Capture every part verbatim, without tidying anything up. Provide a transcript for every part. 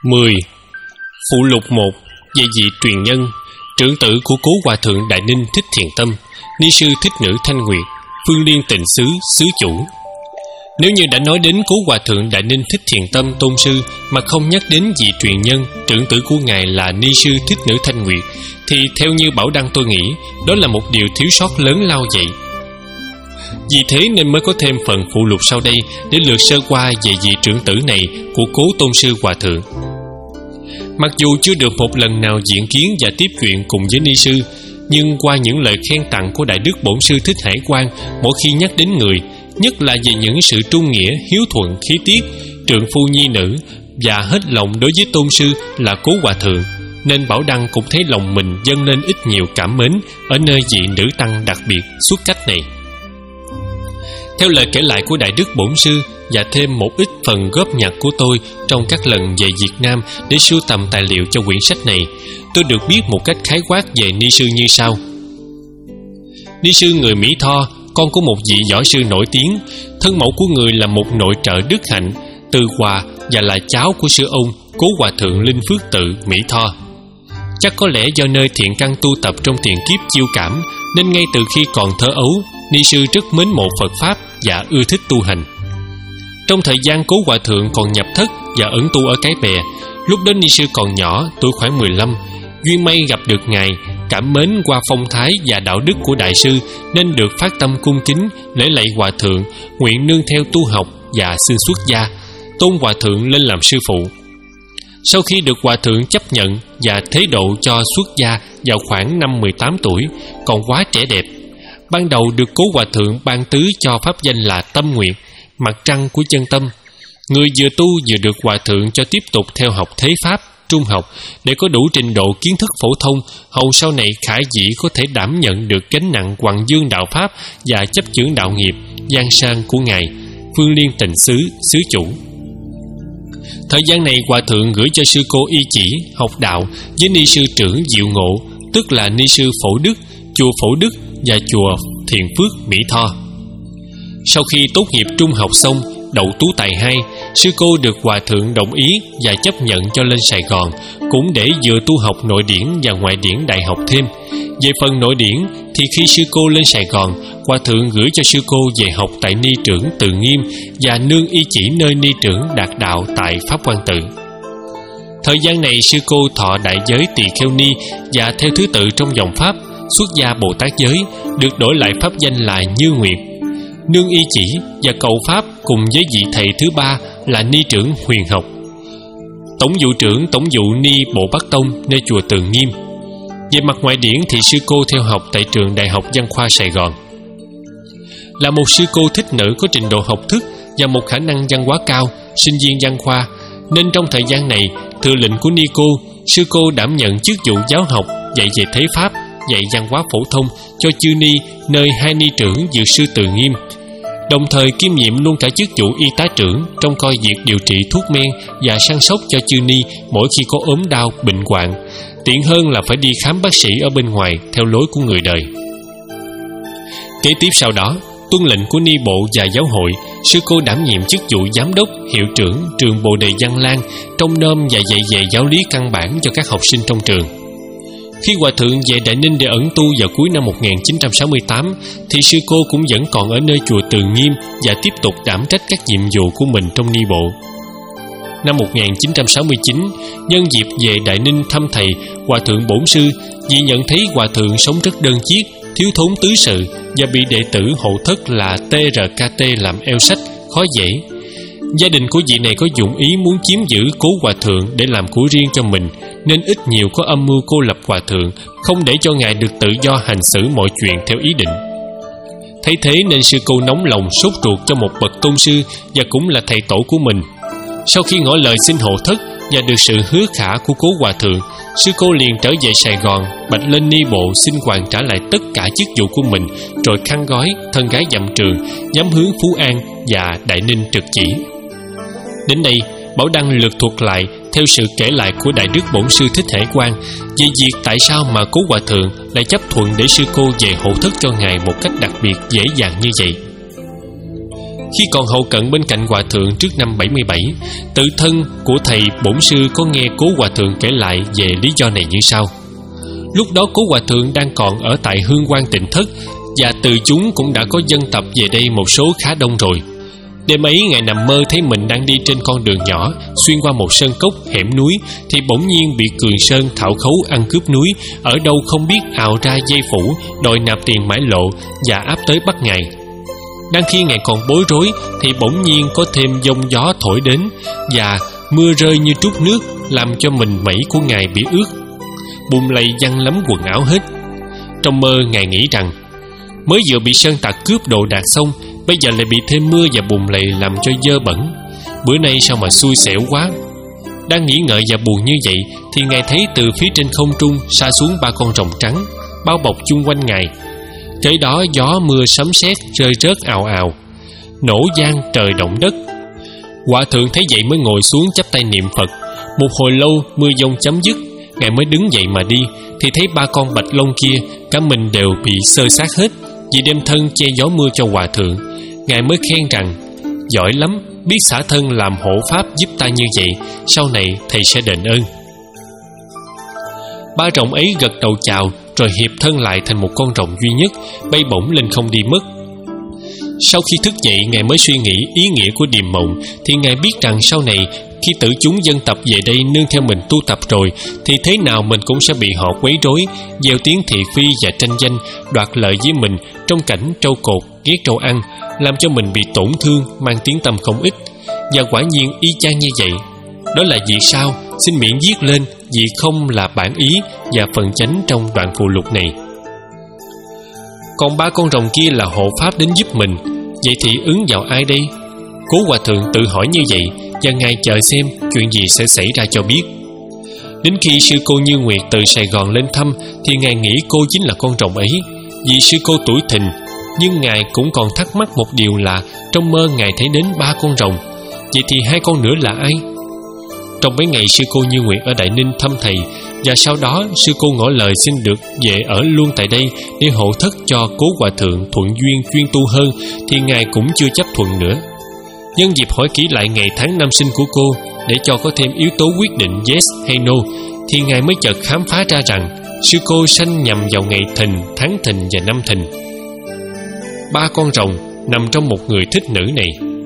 mười. Phụ lục một. Về vị truyền nhân, trưởng tử của cố hòa thượng Đại Ninh Thích Thiện Tâm, ni sư Thích Nữ Thanh Nguyệt, Phương Liên Tịnh Xứ xứ chủ. Nếu như đã nói đến cố hòa thượng Đại Ninh Thích Thiện Tâm tôn sư mà không nhắc đến vị truyền nhân, trưởng tử của ngài là ni sư Thích Nữ Thanh Nguyệt, thì theo như Bảo Đăng tôi nghĩ đó là một điều thiếu sót lớn lao vậy. Vì thế nên mới có thêm phần phụ lục sau đây để lược sơ qua về vị trưởng tử này của cố tôn sư hòa thượng. Mặc dù chưa được một lần nào diện kiến và tiếp chuyện cùng với ni sư, nhưng qua những lời khen tặng của Đại Đức Bổn Sư Thích Hải Quang mỗi khi nhắc đến người, nhất là về những sự trung nghĩa, hiếu thuận, khí tiết, trượng phu nhi nữ và hết lòng đối với tôn sư là cố hòa thượng, nên Bảo Đăng cũng thấy lòng mình dâng lên ít nhiều cảm mến ở nơi vị nữ tăng đặc biệt xuất cách này. Theo lời kể lại của Đại Đức Bổn Sư và thêm một ít phần góp nhặt của tôi trong các lần về Việt Nam để sưu tầm tài liệu cho quyển sách này, tôi được biết một cách khái quát về ni sư như sau. Ni sư người Mỹ Tho, con của một vị võ sư nổi tiếng, thân mẫu của người là một nội trợ đức hạnh, Từ Hòa và là cháu của sư ông cố hòa thượng Linh Phước Tự Mỹ Tho. Chắc có lẽ do nơi thiện căn tu tập trong tiền kiếp chiêu cảm, nên ngay từ khi còn thơ ấu, ni sư rất mến mộ Phật Pháp và ưa thích tu hành. Trong thời gian cố hòa thượng còn nhập thất và ẩn tu ở Cái Bè, lúc đó ni sư còn nhỏ, tuổi khoảng mười lăm, duyên may gặp được ngài, cảm mến qua phong thái và đạo đức của đại sư, nên được phát tâm cung kính lễ lạy hòa thượng, nguyện nương theo tu học và xin xuất gia, tôn hòa thượng lên làm sư phụ. Sau khi được hòa thượng chấp nhận và thế độ cho xuất gia vào khoảng năm mười tám tuổi, còn quá trẻ đẹp, ban đầu được cố hòa thượng ban tứ cho pháp danh là Tâm Nguyện, mặt trăng của chân tâm. Người vừa tu vừa được hòa thượng cho tiếp tục theo học thế pháp, trung học để có đủ trình độ kiến thức phổ thông, hầu sau này khả dĩ có thể đảm nhận được gánh nặng hoằng dương đạo pháp và chấp chưởng đạo nghiệp giang sơn của ngài Phương Liên Tịnh Xứ xứ chủ. Thời gian này hòa thượng gửi cho sư cô Y Chỉ học đạo với ni sư trưởng Diệu Ngộ, tức là ni sư Phổ Đức, chùa Phổ Đức và chùa Thiện Phước Mỹ Tho. Sau khi tốt nghiệp trung học xong, đậu tú tài hai, sư cô được hòa thượng đồng ý và chấp nhận cho lên Sài Gòn, cũng để vừa tu học nội điển và ngoại điển đại học thêm. Về phần nội điển thì khi sư cô lên Sài Gòn, hòa thượng gửi cho sư cô về học tại ni trưởng Từ Nghiêm và nương Y Chỉ nơi ni trưởng đạt đạo tại Pháp Quan Tự. Thời gian này sư cô thọ đại giới tỳ kheo ni và theo thứ tự trong dòng pháp xuất gia Bồ Tát giới, được đổi lại pháp danh là Như Nguyệt. Nương Y Chỉ và cầu pháp cùng với vị thầy thứ ba là ni trưởng Huyền Học, tổng vụ trưởng tổng vụ ni Bộ Bắc Tông nơi chùa Từ Nghiêm. Về mặt ngoại điển thì sư cô theo học tại trường Đại học Văn khoa Sài Gòn. Là một sư cô thích nữ có trình độ học thức và một khả năng văn hóa cao, sinh viên văn khoa, nên trong thời gian này thừa lệnh của ni cô, sư cô đảm nhận chức vụ giáo học, dạy về thế pháp, dạy văn hóa phổ thông cho chư ni nơi hai ni trưởng Dược sư Từ Nghiêm, đồng thời kiêm nhiệm luôn cả chức vụ y tá trưởng trong coi việc điều trị thuốc men và săn sóc cho chư ni mỗi khi có ốm đau, bệnh hoạn, tiện hơn là phải đi khám bác sĩ ở bên ngoài theo lối của người đời. Kế tiếp sau đó, tuân lệnh của ni bộ và giáo hội, sư cô đảm nhiệm chức vụ giám đốc, hiệu trưởng trường Bồ Đề Văn Lang, trông nom và dạy về giáo lý căn bản cho các học sinh trong trường. Khi hòa thượng về Đại Ninh để ẩn tu vào cuối năm một nghìn chín trăm sáu mươi tám, thì sư cô cũng vẫn còn ở nơi chùa Từ Nghiêm và tiếp tục đảm trách các nhiệm vụ của mình trong ni bộ. Năm một nghìn chín trăm sáu mươi chín, nhân dịp về Đại Ninh thăm thầy hòa thượng Bổn Sư, vì nhận thấy hòa thượng sống rất đơn chiếc, thiếu thốn tứ sự và bị đệ tử hộ thất là tê rờ ca tê làm eo sách, khó dễ. Gia đình của vị này có dụng ý muốn chiếm giữ cố hòa thượng để làm của riêng cho mình, nên ít nhiều có âm mưu cô lập hòa thượng, không để cho ngài được tự do hành xử mọi chuyện theo ý định. Thấy thế nên sư cô nóng lòng sốt ruột cho một bậc tôn sư và cũng là thầy tổ của mình. Sau khi ngỏ lời xin hộ thất và được sự hứa khả của cố hòa thượng, sư cô liền trở về Sài Gòn, bạch lên ni bộ xin hoàn trả lại tất cả chức vụ của mình, rồi khăn gói thân gái dặm trường, nhắm hướng Phú An và Đại Ninh trực chỉ. Đến đây, Bảo Đăng lược thuật lại theo sự kể lại của Đại Đức Bổn Sư Thích Hải Quang về việc tại sao mà cố hòa thượng lại chấp thuận để sư cô về hộ thất cho ngài một cách đặc biệt dễ dàng như vậy. Khi còn hậu cận bên cạnh hòa thượng trước năm bảy mươi bảy, tự thân của thầy bổn sư có nghe Cố Hòa Thượng kể lại về lý do này như sau. Lúc đó Cố Hòa Thượng đang còn ở tại Hương Quang Tịnh Thất, và từ chúng cũng đã có dân tập về đây một số khá đông rồi. Đêm ấy Ngài nằm mơ thấy mình đang đi trên con đường nhỏ xuyên qua một sơn cốc hẻm núi, thì bỗng nhiên bị Cường Sơn Thảo Khấu ăn cướp núi ở đâu không biết ào ra dây phủ, đòi nạp tiền mãi lộ và áp tới bắt Ngài. Đang khi Ngài còn bối rối thì bỗng nhiên có thêm giông gió thổi đến, và mưa rơi như trút nước, làm cho mình mẩy của Ngài bị ướt, bùn lầy văng lắm quần áo hết. Trong mơ Ngài nghĩ rằng mới vừa bị sơn tặc cướp đồ đạc xong, bây giờ lại bị thêm mưa và bùn lầy làm cho dơ bẩn. Bữa nay sao mà xui xẻo quá. Đang nghĩ ngợi và buồn như vậy thì Ngài thấy từ phía trên không trung sa xuống ba con rồng trắng, bao bọc chung quanh Ngài. Kế đó gió mưa sấm sét rơi rớt ào ào, nổ vang trời động đất. Hòa Thượng thấy vậy mới ngồi xuống chắp tay niệm Phật. Một hồi lâu mưa giông chấm dứt, Ngài mới đứng dậy mà đi, thì thấy ba con bạch long kia cả mình đều bị xơ xác hết, vì đem thân che gió mưa cho Hòa Thượng. Ngài mới khen rằng giỏi lắm, biết xả thân làm hộ pháp giúp ta như vậy, sau này thầy sẽ đền ơn. Ba rồng ấy gật đầu chào, rồi hiệp thân lại thành một con rồng duy nhất, bay bổng lên không đi mất. Sau khi thức dậy, Ngài mới suy nghĩ ý nghĩa của điềm mộng, thì Ngài biết rằng sau này khi tử chúng dân tập về đây nương theo mình tu tập rồi, thì thế nào mình cũng sẽ bị họ quấy rối, gieo tiếng thị phi và tranh danh, đoạt lợi với mình trong cảnh trâu cột ghét trâu ăn, làm cho mình bị tổn thương, mang tiếng tăm không ít. Và quả nhiên y chang như vậy. Đó là vì sao? Xin miễn viết lên, vì không là bản ý và phần chánh trong đoạn phụ lục này. Còn ba con rồng kia là hộ pháp đến giúp mình, vậy thì ứng vào ai đây? Cố Hòa Thượng tự hỏi như vậy, và Ngài chờ xem chuyện gì sẽ xảy ra cho biết. Đến khi sư cô Như Nguyệt từ Sài Gòn lên thăm, thì Ngài nghĩ cô chính là con rồng ấy, vì sư cô tuổi thìn. Nhưng Ngài cũng còn thắc mắc một điều là trong mơ Ngài thấy đến ba con rồng, vậy thì hai con nữa là ai? Trong mấy ngày sư cô Như Nguyệt ở Đại Ninh thăm thầy, và sau đó sư cô ngỏ lời xin được về ở luôn tại đây để hộ thất cho Cố Hòa Thượng thuận duyên chuyên tu hơn, thì Ngài cũng chưa chấp thuận nữa. Nhân dịp hỏi kỹ lại ngày tháng năm sinh của cô để cho có thêm yếu tố quyết định yes hay no, thì Ngài mới chợt khám phá ra rằng sư cô sanh nhằm vào ngày Thìn, tháng Thìn và năm Thìn. Ba con rồng nằm trong một người thích nữ này.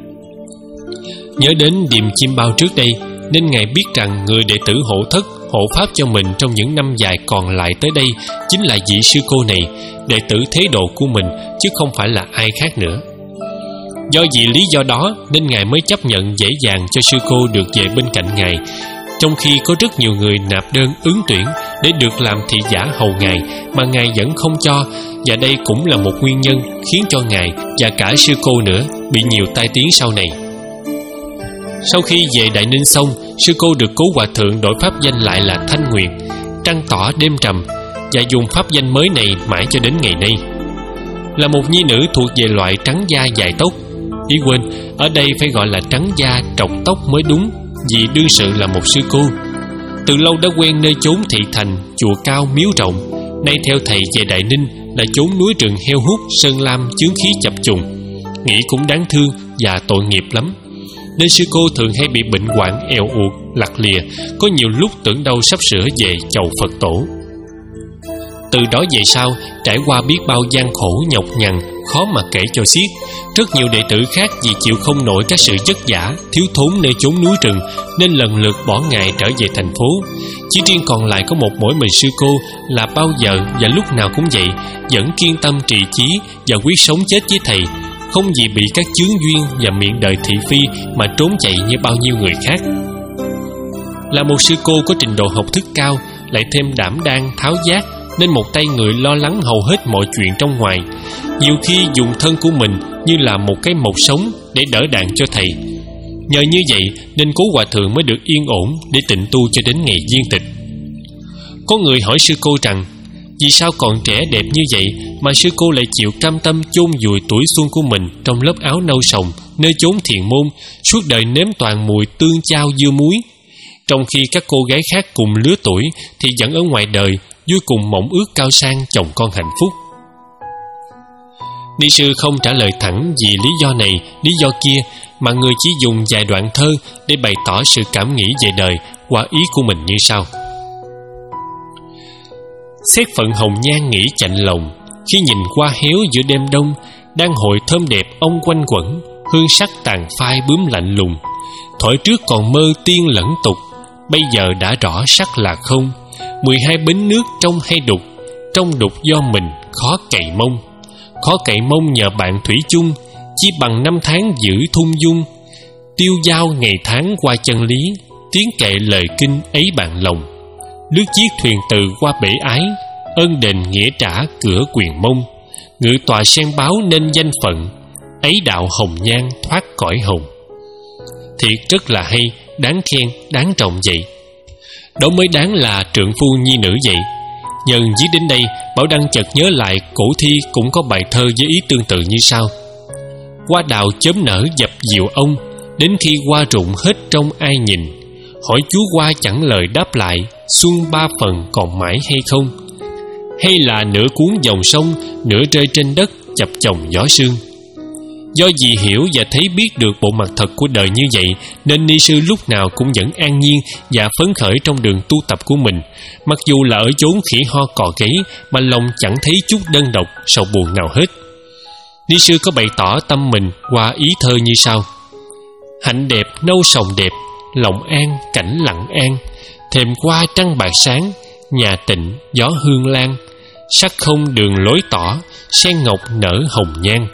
Nhớ đến điềm chim bao trước đây, nên Ngài biết rằng người đệ tử hộ thất, hộ pháp cho mình trong những năm dài còn lại tới đây chính là vị sư cô này, đệ tử thế độ của mình, chứ không phải là ai khác nữa. Do vì lý do đó nên Ngài mới chấp nhận dễ dàng cho sư cô được về bên cạnh Ngài, trong khi có rất nhiều người nạp đơn ứng tuyển để được làm thị giả hầu Ngài, mà Ngài vẫn không cho. Và đây cũng là một nguyên nhân khiến cho Ngài và cả sư cô nữa bị nhiều tai tiếng sau này. Sau khi về Đại Ninh xong, sư cô được Cố Hòa Thượng đổi pháp danh lại là Thanh Nguyệt, trăng tỏ đêm trầm, và dùng pháp danh mới này mãi cho đến ngày nay. Là một nhi nữ thuộc về loại trắng da dài tóc. Ý quên, ở đây phải gọi là trắng da trọc tóc mới đúng, vì đương sự là một sư cô. Từ lâu đã quen nơi chốn thị thành, chùa cao miếu rộng. Nay theo thầy về Đại Ninh là chốn núi rừng heo hút, sơn lam chướng khí chập trùng. Nghĩ cũng đáng thương và tội nghiệp lắm, nên sư cô thường hay bị bệnh hoạn eo uột, lặt lìa, có nhiều lúc tưởng đâu sắp sửa về chầu Phật tổ. Từ đó về sau, trải qua biết bao gian khổ nhọc nhằn, khó mà kể cho xiết. Rất nhiều đệ tử khác vì chịu không nổi các sự vất vả, thiếu thốn nơi chốn núi rừng, nên lần lượt bỏ Ngài trở về thành phố. Chỉ riêng còn lại có một mỗi mình sư cô là bao giờ và lúc nào cũng vậy, vẫn kiên tâm trì chí và quyết sống chết với thầy, không vì bị các chướng duyên và miệng đời thị phi mà trốn chạy như bao nhiêu người khác. Là một sư cô có trình độ học thức cao, lại thêm đảm đang tháo giác, nên một tay người lo lắng hầu hết mọi chuyện trong ngoài. Nhiều khi dùng thân của mình như là một cái mộc sống để đỡ đạn cho thầy. Nhờ như vậy nên Cố Hòa Thượng mới được yên ổn để tịnh tu cho đến ngày viên tịch. Có người hỏi sư cô rằng vì sao còn trẻ đẹp như vậy mà sư cô lại chịu cam tâm chôn vùi tuổi xuân của mình trong lớp áo nâu sòng, nơi chốn thiền môn, suốt đời nếm toàn mùi tương chao dưa muối, trong khi các cô gái khác cùng lứa tuổi thì vẫn ở ngoài đời vui cùng mộng ước cao sang chồng con hạnh phúc. Ni sư không trả lời thẳng vì lý do này, lý do kia, mà người chỉ dùng vài đoạn thơ để bày tỏ sự cảm nghĩ về đời qua ý của mình như sau: Xét phận hồng nhan nghĩ chạnh lòng, khi nhìn qua héo giữa đêm đông, đang hồi thơm đẹp ông quanh quẩn, hương sắc tàn phai bướm lạnh lùng. Thổi trước còn mơ tiên lẫn tục, bây giờ đã rõ sắc là không. Mười hai bến nước trong hay đục, trong đục do mình khó cậy mông. Khó cậy mông nhờ bạn thủy chung, chỉ bằng năm tháng giữ thung dung. Tiêu dao ngày tháng qua chân lý, tiếng kệ lời kinh ấy bạn lòng. Lướt chiếc thuyền từ qua bể ái, ơn đền nghĩa trả cửa quyền mông. Ngự tòa sen báo nên danh phận, ấy đạo hồng nhan thoát cõi hồng. Thiệt rất là hay, đáng khen, đáng trọng vậy. Đó mới đáng là trượng phu nhi nữ vậy. Nhân viết đến đây, Bảo Đăng chợt nhớ lại cổ thi cũng có bài thơ với ý tương tự như sau: Hoa đào chớm nở dập diệu ông, đến khi hoa rụng hết trong ai nhìn. Hỏi chú hoa chẳng lời đáp lại, xuân ba phần còn mãi hay không? Hay là nửa cuốn dòng sông, nửa rơi trên đất chập chồng gió sương? Do vì hiểu và thấy biết được bộ mặt thật của đời như vậy, nên ni sư lúc nào cũng vẫn an nhiên và phấn khởi trong đường tu tập của mình. Mặc dù là ở chốn khỉ ho cò gáy, mà lòng chẳng thấy chút đơn độc, sầu buồn nào hết. Ni sư có bày tỏ tâm mình qua ý thơ như sau: Hạnh đẹp nâu sòng đẹp, lòng an cảnh lặng an. Thềm qua trăng bạc sáng, nhà tịnh gió hương lan. Sắc không đường lối tỏ, sen ngọc nở hồng nhan.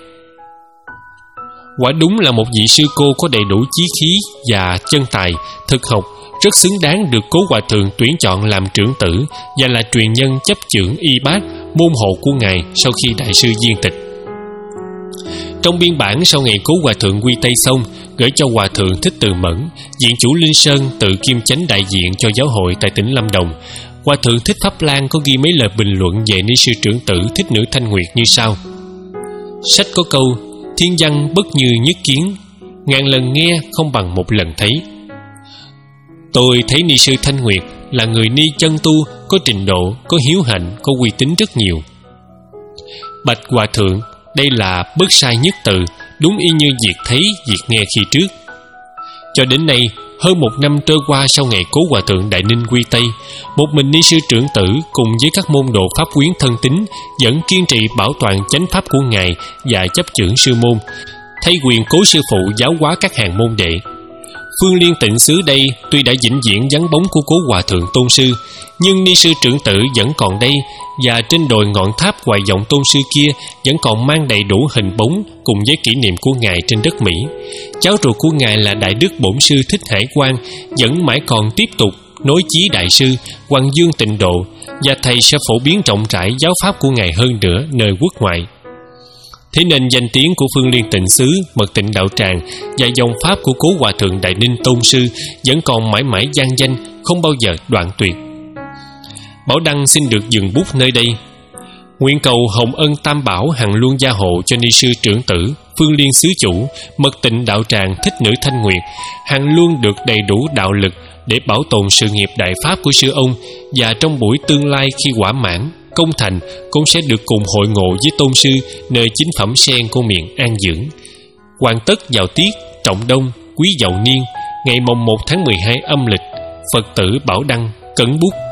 Quả đúng là một vị sư cô có đầy đủ chí khí và chân tài, thực học, rất xứng đáng được Cố Hòa Thượng tuyển chọn làm trưởng tử và là truyền nhân chấp chưởng y bác, môn hộ của Ngài sau khi Đại sư viên tịch. Trong biên bản sau ngày Cố Hòa Thượng quy Tây xong, gửi cho Hòa Thượng Thích Từ Mẫn, Viện chủ Linh Sơn tự kiêm chánh đại diện cho giáo hội tại tỉnh Lâm Đồng, Hòa Thượng Thích Pháp Lan có ghi mấy lời bình luận về ni sư trưởng tử Thích Nữ Thanh Nguyệt như sau: Sách có câu: Thiên văn bất như nhất kiến, ngàn lần nghe không bằng một lần thấy. Tôi thấy ni sư Thanh Nguyệt là người ni chân tu, có trình độ, có hiếu hạnh, có uy tín rất nhiều. Bạch Hòa Thượng, đây là bất sai nhất từ, đúng y như việc thấy, việc nghe khi trước. Cho đến nay, hơn một năm trôi qua sau ngày Cố Hòa Thượng Đại Ninh quy Tây, một mình ni sư trưởng tử cùng với các môn đồ pháp quyến thân tín vẫn kiên trì bảo toàn chánh pháp của Ngài và chấp chưởng sư môn, thay quyền Cố sư phụ giáo hóa các hàng môn đệ. Phương Liên Tịnh xứ đây tuy đã vĩnh viễn vắng bóng của Cố Hòa Thượng tôn sư, nhưng ni sư trưởng tử vẫn còn đây, và trên đồi ngọn tháp hoài vọng tôn sư kia vẫn còn mang đầy đủ hình bóng cùng với kỷ niệm của Ngài trên đất Mỹ. Cháu ruột của Ngài là Đại Đức Bổn sư Thích Hải Quang vẫn mãi còn tiếp tục nối chí Đại sư Hoàng Dương Tịnh Độ, và thầy sẽ phổ biến rộng rãi giáo pháp của Ngài hơn nữa nơi quốc ngoại. Thế nên danh tiếng của Phương Liên Tịnh xứ, Mật Tịnh Đạo Tràng và dòng pháp của Cố Hòa Thượng Đại Ninh tôn sư vẫn còn mãi mãi vang danh, không bao giờ đoạn tuyệt. Bảo Đăng xin được dừng bút nơi đây. Nguyện cầu hồng ân tam bảo hằng luôn gia hộ cho ni sư trưởng tử Phương Liên xứ chủ, Mật Tịnh Đạo Tràng Thích Nữ Thanh Nguyệt hằng luôn được đầy đủ đạo lực để bảo tồn sự nghiệp đại pháp của sư ông, và trong buổi tương lai khi quả mãn công thành cũng sẽ được cùng hội ngộ với tôn sư nơi chính phẩm sen của miền An Dưỡng. Hoàn tất vào tiết Trọng Đông Quý Dậu Niên, ngày mồng một tháng mười hai âm lịch. Phật tử Bảo Đăng cấn bút.